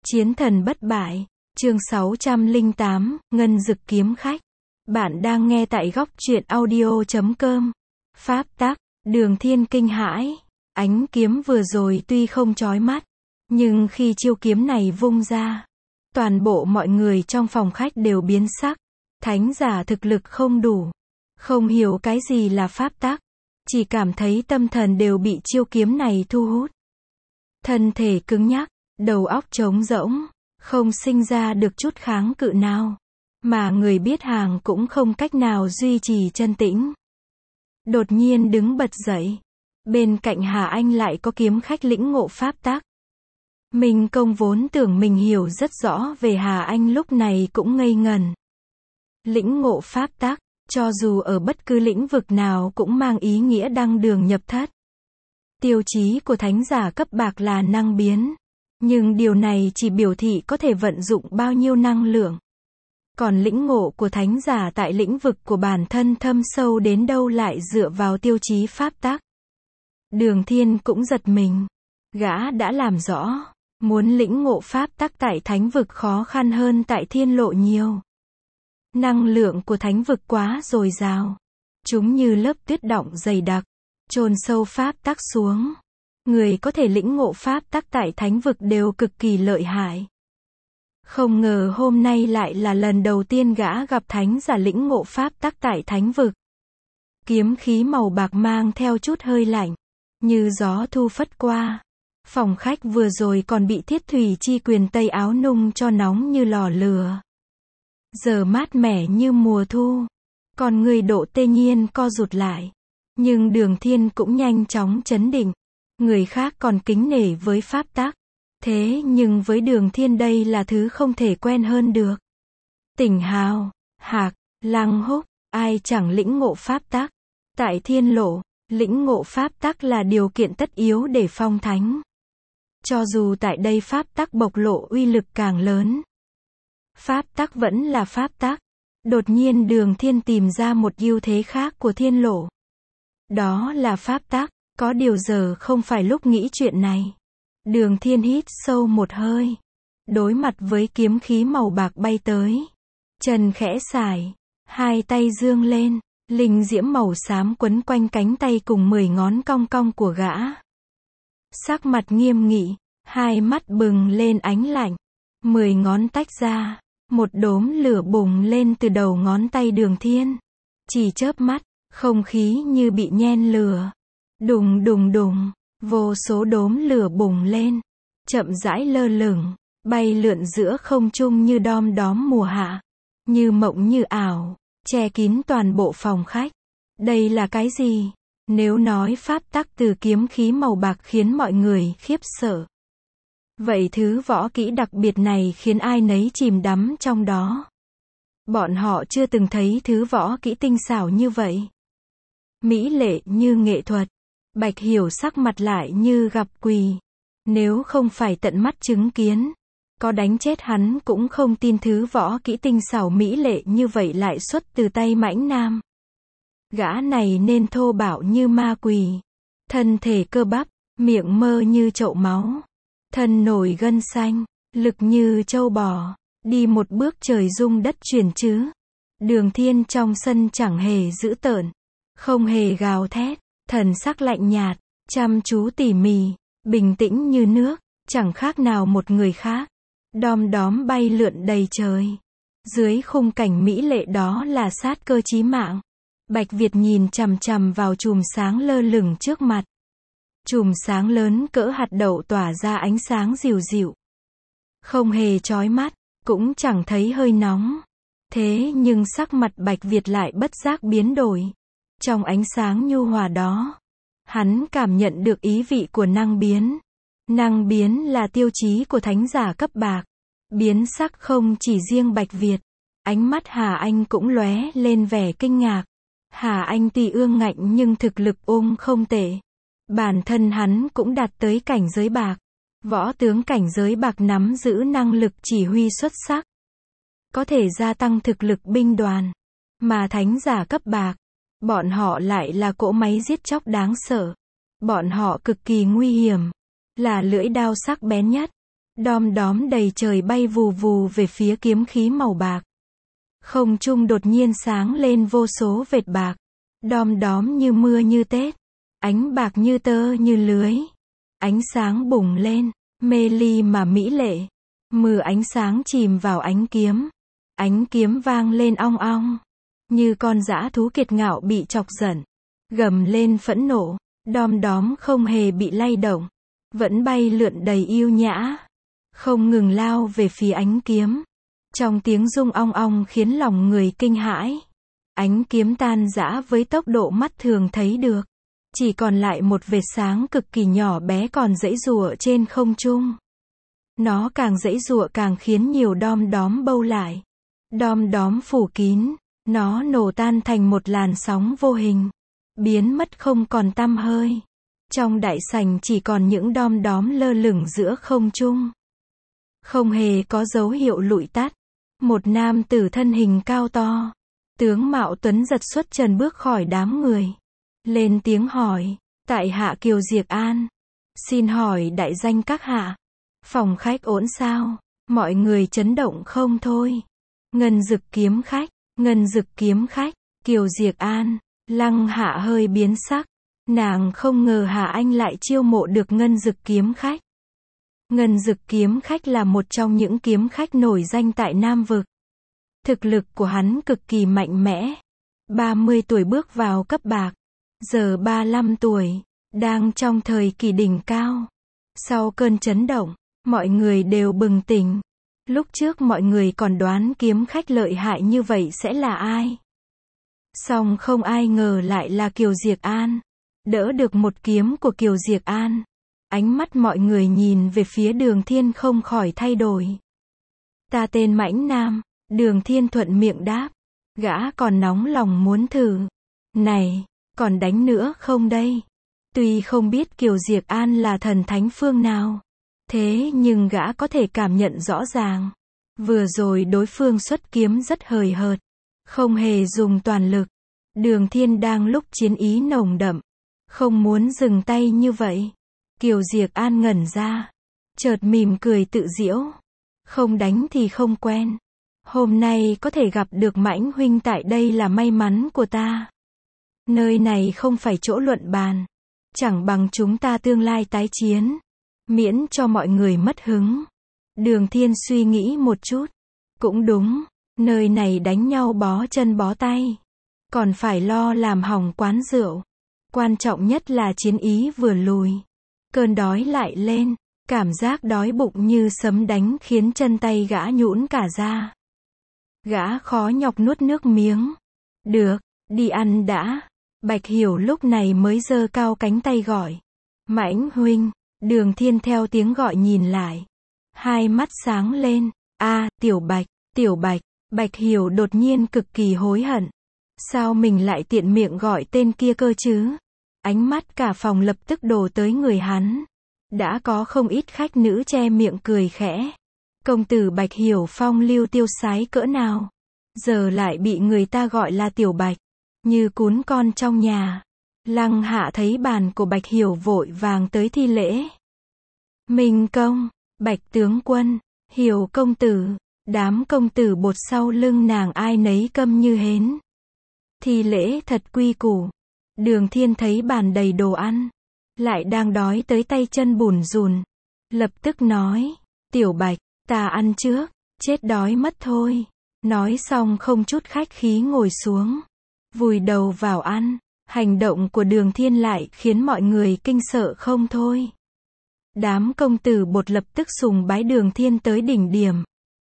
Chiến thần bất bại, chương 608, Ngân Dực kiếm khách. Bạn đang nghe tại góc truyện audio.com. Pháp tắc, Đường Thiên kinh hãi. Ánh kiếm vừa rồi tuy không chói mắt, nhưng khi chiêu kiếm này vung ra, toàn bộ mọi người trong phòng khách đều biến sắc. Thánh giả thực lực không đủ, không hiểu cái gì là pháp tắc, chỉ cảm thấy tâm thần đều bị chiêu kiếm này thu hút. Thân thể cứng nhắc, đầu óc trống rỗng, không sinh ra được chút kháng cự nào, mà người biết hàng cũng không cách nào duy trì chân tĩnh. Đột nhiên đứng bật dậy, bên cạnh Hà Anh lại có kiếm khách lĩnh ngộ pháp tắc. Minh Công vốn tưởng mình hiểu rất rõ về Hà Anh lúc này cũng ngây ngẩn. Lĩnh ngộ pháp tắc, cho dù ở bất cứ lĩnh vực nào cũng mang ý nghĩa đăng đường nhập thất. Tiêu chí của thánh giả cấp bạc là năng biến, nhưng điều này chỉ biểu thị có thể vận dụng bao nhiêu năng lượng. Còn lĩnh ngộ của thánh giả tại lĩnh vực của bản thân thâm sâu đến đâu lại dựa vào tiêu chí pháp tắc. Đường Thiên cũng giật mình. Gã đã làm rõ, muốn lĩnh ngộ pháp tắc tại thánh vực khó khăn hơn tại thiên lộ nhiều. Năng lượng của thánh vực quá dồi dào. Chúng như lớp tuyết đọng dày đặc, chôn sâu pháp tắc xuống. Người có thể lĩnh ngộ pháp tắc tại thánh vực đều cực kỳ lợi hại. Không ngờ hôm nay lại là lần đầu tiên gã gặp thánh giả lĩnh ngộ pháp tắc tại thánh vực. Kiếm khí màu bạc mang theo chút hơi lạnh, như gió thu phất qua. Phòng khách vừa rồi còn bị Thiết Thủy Chi quyền tây áo nung cho nóng như lò lửa. Giờ mát mẻ như mùa thu. Còn người Độ Tê Nhiên co rụt lại. Nhưng Đường Thiên cũng nhanh chóng trấn định. Người khác còn kính nể với pháp tắc. Thế nhưng với Đường Thiên đây là thứ không thể quen hơn được. Tỉnh Hào, Hạc, Lăng Húc, ai chẳng lĩnh ngộ pháp tắc. Tại thiên lộ, lĩnh ngộ pháp tắc là điều kiện tất yếu để phong thánh. Cho dù tại đây pháp tắc bộc lộ uy lực càng lớn. Pháp tắc vẫn là pháp tắc. Đột nhiên Đường Thiên tìm ra một ưu thế khác của thiên lộ. Đó là pháp tắc. Có điều giờ không phải lúc nghĩ chuyện này. Đường Thiên hít sâu một hơi. Đối mặt với kiếm khí màu bạc bay tới. Chân khẽ sải. Hai tay dương lên. Linh diễm màu xám quấn quanh cánh tay cùng 10 ngón cong cong của gã. Sắc mặt nghiêm nghị. Hai mắt bừng lên ánh lạnh. 10 ngón tách ra. Một đốm lửa bùng lên từ đầu ngón tay Đường Thiên. Chỉ chớp mắt, không khí như bị nhen lửa. Đùng đùng đùng, vô số đốm lửa bùng lên, chậm rãi lơ lửng, bay lượn giữa không trung như đom đóm mùa hạ, như mộng như ảo, che kín toàn bộ phòng khách. Đây là cái gì? Nếu nói pháp tắc từ kiếm khí màu bạc khiến mọi người khiếp sợ, vậy thứ võ kỹ đặc biệt này khiến ai nấy chìm đắm trong đó. Bọn họ chưa từng thấy thứ võ kỹ tinh xảo như vậy. Mỹ lệ như nghệ thuật. Bạch Hiểu sắc mặt lại như gặp quỷ. Nếu không phải tận mắt chứng kiến, có đánh chết hắn cũng không tin thứ võ kỹ tinh xảo mỹ lệ như vậy lại xuất từ tay Mãnh Nam. Gã này nên thô bạo như ma quỷ. Thân thể cơ bắp, miệng mơ như chậu máu. Thân nổi gân xanh, lực như trâu bò. Đi một bước trời rung đất chuyển chứ. Đường Thiên trong sân chẳng hề dữ tợn, không hề gào thét. Thần sắc lạnh nhạt, chăm chú tỉ mỉ, bình tĩnh như nước, chẳng khác nào một người khác. Đom đóm bay lượn đầy trời. Dưới khung cảnh mỹ lệ đó là sát cơ chí mạng. Bạch Việt nhìn chằm chằm vào chùm sáng lơ lửng trước mặt. Chùm sáng lớn cỡ hạt đậu tỏa ra ánh sáng dịu dịu. Không hề chói mắt, cũng chẳng thấy hơi nóng. Thế nhưng sắc mặt Bạch Việt lại bất giác biến đổi. Trong ánh sáng nhu hòa đó, hắn cảm nhận được ý vị của năng biến. Năng biến là tiêu chí của thánh giả cấp bạc. Biến sắc không chỉ riêng Bạch Việt. Ánh mắt Hà Anh cũng lóe lên vẻ kinh ngạc. Hà Anh tuy ương ngạnh nhưng thực lực không tệ. Bản thân hắn cũng đạt tới cảnh giới bạc. Võ tướng cảnh giới bạc nắm giữ năng lực chỉ huy xuất sắc. Có thể gia tăng thực lực binh đoàn. Mà thánh giả cấp bạc, bọn họ lại là cỗ máy giết chóc đáng sợ. Bọn họ cực kỳ nguy hiểm, là lưỡi đao sắc bén nhất. Đom đóm đầy trời bay vù vù về phía kiếm khí màu bạc. Không trung đột nhiên sáng lên vô số vệt bạc. Đom đóm như mưa như tết. Ánh bạc như tơ như lưới. Ánh sáng bùng lên, mê ly mà mỹ lệ. Mưa ánh sáng chìm vào ánh kiếm. Ánh kiếm vang lên ong ong. Như con dã thú kiệt ngạo bị chọc giận. Gầm lên phẫn nộ. Đom đóm không hề bị lay động. Vẫn bay lượn đầy yêu nhã. Không ngừng lao về phía ánh kiếm. Trong tiếng rung ong ong khiến lòng người kinh hãi. Ánh kiếm tan rã với tốc độ mắt thường thấy được. Chỉ còn lại một vệt sáng cực kỳ nhỏ bé còn giãy giụa trên không trung. Nó càng giãy giụa càng khiến nhiều đom đóm bâu lại. Đom đóm phủ kín, nó nổ tan thành một làn sóng vô hình. Biến mất không còn tăm hơi. Trong đại sảnh chỉ còn những đom đóm lơ lửng giữa không trung. Không hề có dấu hiệu lụi tắt. Một nam tử thân hình cao to. Tướng mạo tuấn giật xuất trần bước khỏi đám người. Lên tiếng hỏi, tại hạ Kiều Diệc An. Xin hỏi đại danh các hạ. Phòng khách ổn sao? Mọi người chấn động không thôi. Ngân Dực kiếm khách, Ngân Dực kiếm khách, Kiều Diệc An. Lăng Hạ hơi biến sắc. Nàng không ngờ Hà Anh lại chiêu mộ được Ngân Dực kiếm khách. Ngân Dực kiếm khách là một trong những kiếm khách nổi danh tại Nam Vực. Thực lực của hắn cực kỳ mạnh mẽ. 30 tuổi bước vào cấp bạc. Giờ 35 tuổi. Đang trong thời kỳ đỉnh cao. Sau cơn chấn động, mọi người đều bừng tỉnh. Lúc trước mọi người còn đoán kiếm khách lợi hại như vậy sẽ là ai. Song không ai ngờ lại là Kiều Diệc An. Đỡ được một kiếm của Kiều Diệc An. Ánh mắt mọi người nhìn về phía Đường Thiên không khỏi thay đổi. Ta tên Mãnh Nam. Đường Thiên thuận miệng đáp. Gã còn nóng lòng muốn thử. Này, còn đánh nữa không đây? Tuy không biết Kiều Diệc An là thần thánh phương nào. Thế nhưng gã có thể cảm nhận rõ ràng. Vừa rồi đối phương xuất kiếm rất hời hợt. Không hề dùng toàn lực. Đường Thiên đang lúc chiến ý nồng đậm. Không muốn dừng tay như vậy. Kiều Diệc An ngẩn ra. Chợt mỉm cười tự giễu. Không đánh thì không quen. Hôm nay có thể gặp được Mãnh huynh tại đây là may mắn của ta. Nơi này không phải chỗ luận bàn. Chẳng bằng chúng ta tương lai tái chiến. Miễn cho mọi người mất hứng. Đường Thiên suy nghĩ một chút. Cũng đúng. Nơi này đánh nhau bó chân bó tay. Còn phải lo làm hỏng quán rượu. Quan trọng nhất là chiến ý vừa lùi. Cơn đói lại lên. Cảm giác đói bụng như sấm đánh khiến chân tay gã nhũn cả ra. Gã khó nhọc nuốt nước miếng. Được, đi ăn đã. Bạch Hiểu lúc này mới giơ cao cánh tay gọi. Mãnh huynh. Đường Thiên theo tiếng gọi nhìn lại. Hai mắt sáng lên. Tiểu Bạch, Tiểu Bạch. Bạch Hiểu đột nhiên cực kỳ hối hận. Sao mình lại tiện miệng gọi tên kia cơ chứ? Ánh mắt cả phòng lập tức đổ tới người hắn. Đã có không ít khách nữ che miệng cười khẽ. Công tử Bạch Hiểu phong lưu tiêu sái cỡ nào. Giờ lại bị người ta gọi là Tiểu Bạch. Như cún con trong nhà. Lăng Hạ thấy bàn của Bạch Hiểu vội vàng tới thi lễ. Minh công, Bạch tướng quân, Hiểu công tử. Đám công tử bột sau lưng nàng ai nấy câm như hến. Thi lễ thật quy củ. Đường Thiên thấy bàn đầy đồ ăn. Lại đang đói tới tay chân bủn rủn. Lập tức nói. Tiểu Bạch, ta ăn trước. Chết đói mất thôi. Nói xong không chút khách khí ngồi xuống. Vùi đầu vào ăn. Hành động của Đường Thiên lại khiến mọi người kinh sợ không thôi. Đám công tử bột lập tức sùng bái Đường Thiên tới đỉnh điểm.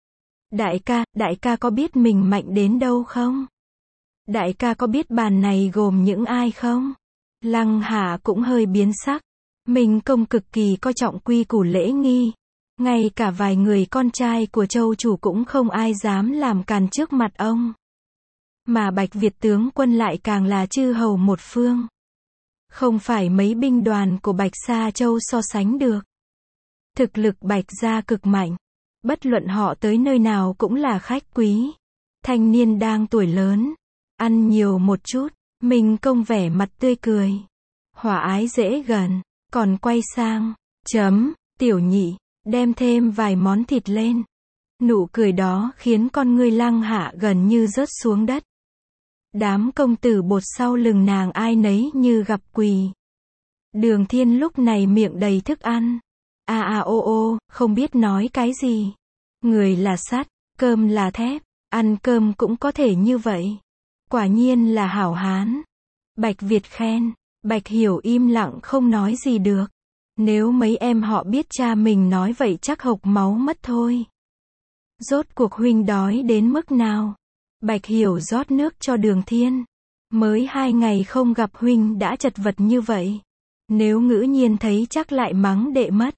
Đại ca có biết mình mạnh đến đâu không? Đại ca có biết bàn này gồm những ai không? Lăng Hạ cũng hơi biến sắc. Minh công cực kỳ coi trọng quy củ lễ nghi. Ngay cả vài người con trai của châu chủ cũng không ai dám làm càn trước mặt ông. Mà Bạch Việt tướng quân lại càng là chư hầu một phương. Không phải mấy binh đoàn của Bạch Sa Châu so sánh được. Thực lực Bạch gia cực mạnh. Bất luận họ tới nơi nào cũng là khách quý. Thanh niên đang tuổi lớn. Ăn nhiều một chút. Minh công vẻ mặt tươi cười. Hòa ái dễ gần. Còn quay sang. Tiểu nhị. đem thêm vài món thịt lên. Nụ cười đó khiến con ngươi Lăng Hạ gần như rớt xuống đất. Đám công tử bột sau lưng nàng ai nấy như gặp quỷ. Đường Thiên lúc này miệng đầy thức ăn. Ô, không biết nói cái gì. Người là sắt, cơm là thép, ăn cơm cũng có thể như vậy. Quả nhiên là hảo hán. Bạch Việt khen, Bạch Hiểu im lặng không nói gì được. Nếu mấy em họ biết cha mình nói vậy chắc hộc máu mất thôi. Rốt cuộc huynh đói đến mức nào? Bạch Hiểu rót nước cho Đường Thiên. Mới 2 ngày không gặp huynh đã chật vật như vậy. Nếu Ngữ Nhiên thấy chắc lại mắng đệ mất.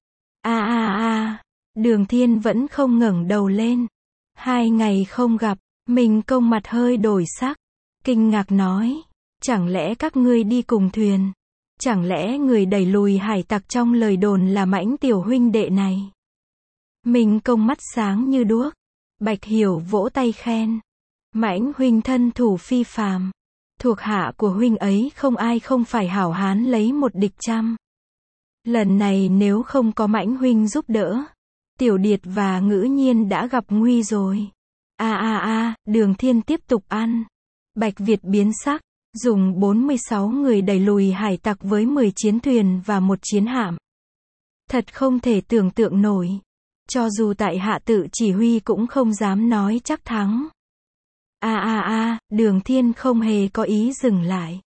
Đường Thiên vẫn không ngẩng đầu lên. 2 ngày không gặp, mình công mặt hơi đổi sắc. Kinh ngạc nói, chẳng lẽ các ngươi đi cùng thuyền? Chẳng lẽ người đẩy lùi hải tặc trong lời đồn là Mãnh tiểu huynh đệ này? Mình công mắt sáng như đuốc. Bạch Hiểu vỗ tay khen. Mãnh huynh thân thủ phi phàm. Thuộc hạ của huynh ấy không ai không phải hảo hán lấy một địch trăm. Lần này nếu không có Mãnh huynh giúp đỡ, Tiểu Điệt và Ngữ Nhiên đã gặp nguy rồi. Đường Thiên tiếp tục ăn. Bạch Việt biến sắc, dùng 46 người đẩy lùi hải tặc với 10 chiến thuyền và 1 chiến hạm. Thật không thể tưởng tượng nổi. Cho dù tại hạ tự chỉ huy cũng không dám nói chắc thắng. Đường Thiên không hề có ý dừng lại.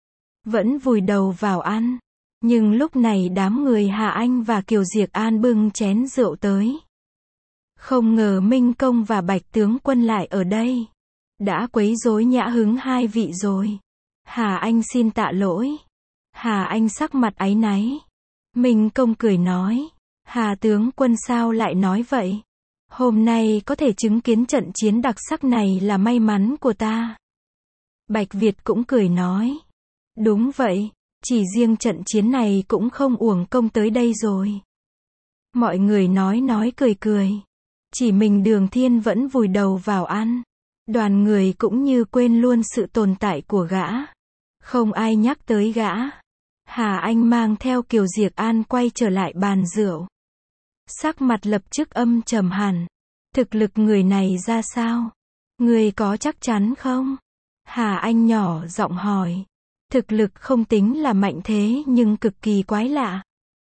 Vẫn vùi đầu vào ăn. Nhưng lúc này đám người Hà Anh và Kiều Diệc An bưng chén rượu tới. Không ngờ Minh Công và Bạch tướng quân lại ở đây. Đã quấy rối nhã hứng hai vị rồi. Hà Anh xin tạ lỗi. Hà Anh sắc mặt áy náy. Minh Công cười nói. Hà tướng quân sao lại nói vậy? Hôm nay có thể chứng kiến trận chiến đặc sắc này là may mắn của ta. Bạch Việt cũng cười nói. Đúng vậy, chỉ riêng trận chiến này cũng không uổng công tới đây rồi. Mọi người nói cười. Chỉ mình Đường Thiên vẫn vùi đầu vào ăn. Đoàn người cũng như quên luôn sự tồn tại của gã. Không ai nhắc tới gã. Hà Anh mang theo Kiều Diệc An quay trở lại bàn rượu. Sắc mặt lập tức âm trầm hẳn. Thực lực người này ra sao? Người có chắc chắn không? Hà Anh nhỏ giọng hỏi. Thực lực không tính là mạnh thế nhưng cực kỳ quái lạ.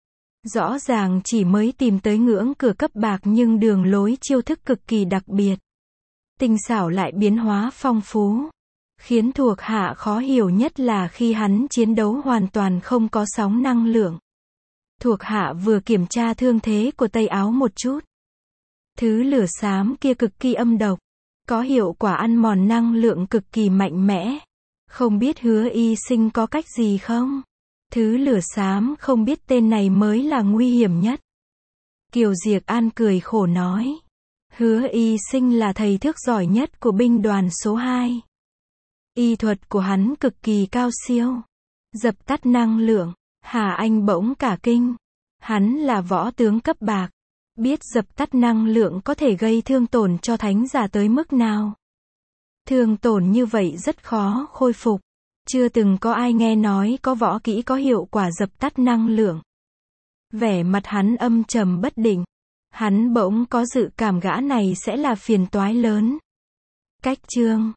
Rõ ràng chỉ mới tìm tới ngưỡng cửa cấp bạc nhưng đường lối chiêu thức cực kỳ đặc biệt. Tinh xảo lại biến hóa phong phú. Khiến thuộc hạ khó hiểu nhất là khi hắn chiến đấu hoàn toàn không có sóng năng lượng. Thuộc hạ vừa kiểm tra thương thế của Tây Áo một chút. Thứ lửa xám kia cực kỳ âm độc. Có hiệu quả ăn mòn năng lượng cực kỳ mạnh mẽ. Không biết Hứa Y Sinh có cách gì không? Thứ lửa xám không biết tên này mới là nguy hiểm nhất. Kiều Diệc An cười khổ nói. Hứa Y Sinh là thầy thuốc giỏi nhất của binh đoàn số 2. Y thuật của hắn cực kỳ cao siêu. Dập tắt năng lượng. Hà Anh bỗng cả kinh. Hắn là võ tướng cấp bạc. Biết dập tắt năng lượng có thể gây thương tổn cho thánh giả tới mức nào. Thương tổn như vậy rất khó khôi phục. Chưa từng có ai nghe nói có võ kỹ có hiệu quả dập tắt năng lượng. Vẻ mặt hắn âm trầm bất định. Hắn bỗng có dự cảm gã này sẽ là phiền toái lớn. Cách chương